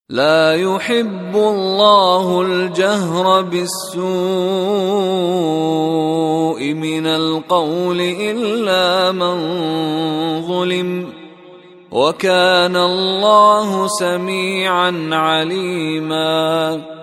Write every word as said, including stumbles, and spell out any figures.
لا يحب الله الجهر بالسوء من القول إلا من ظلم، وكان الله سميعا عليما.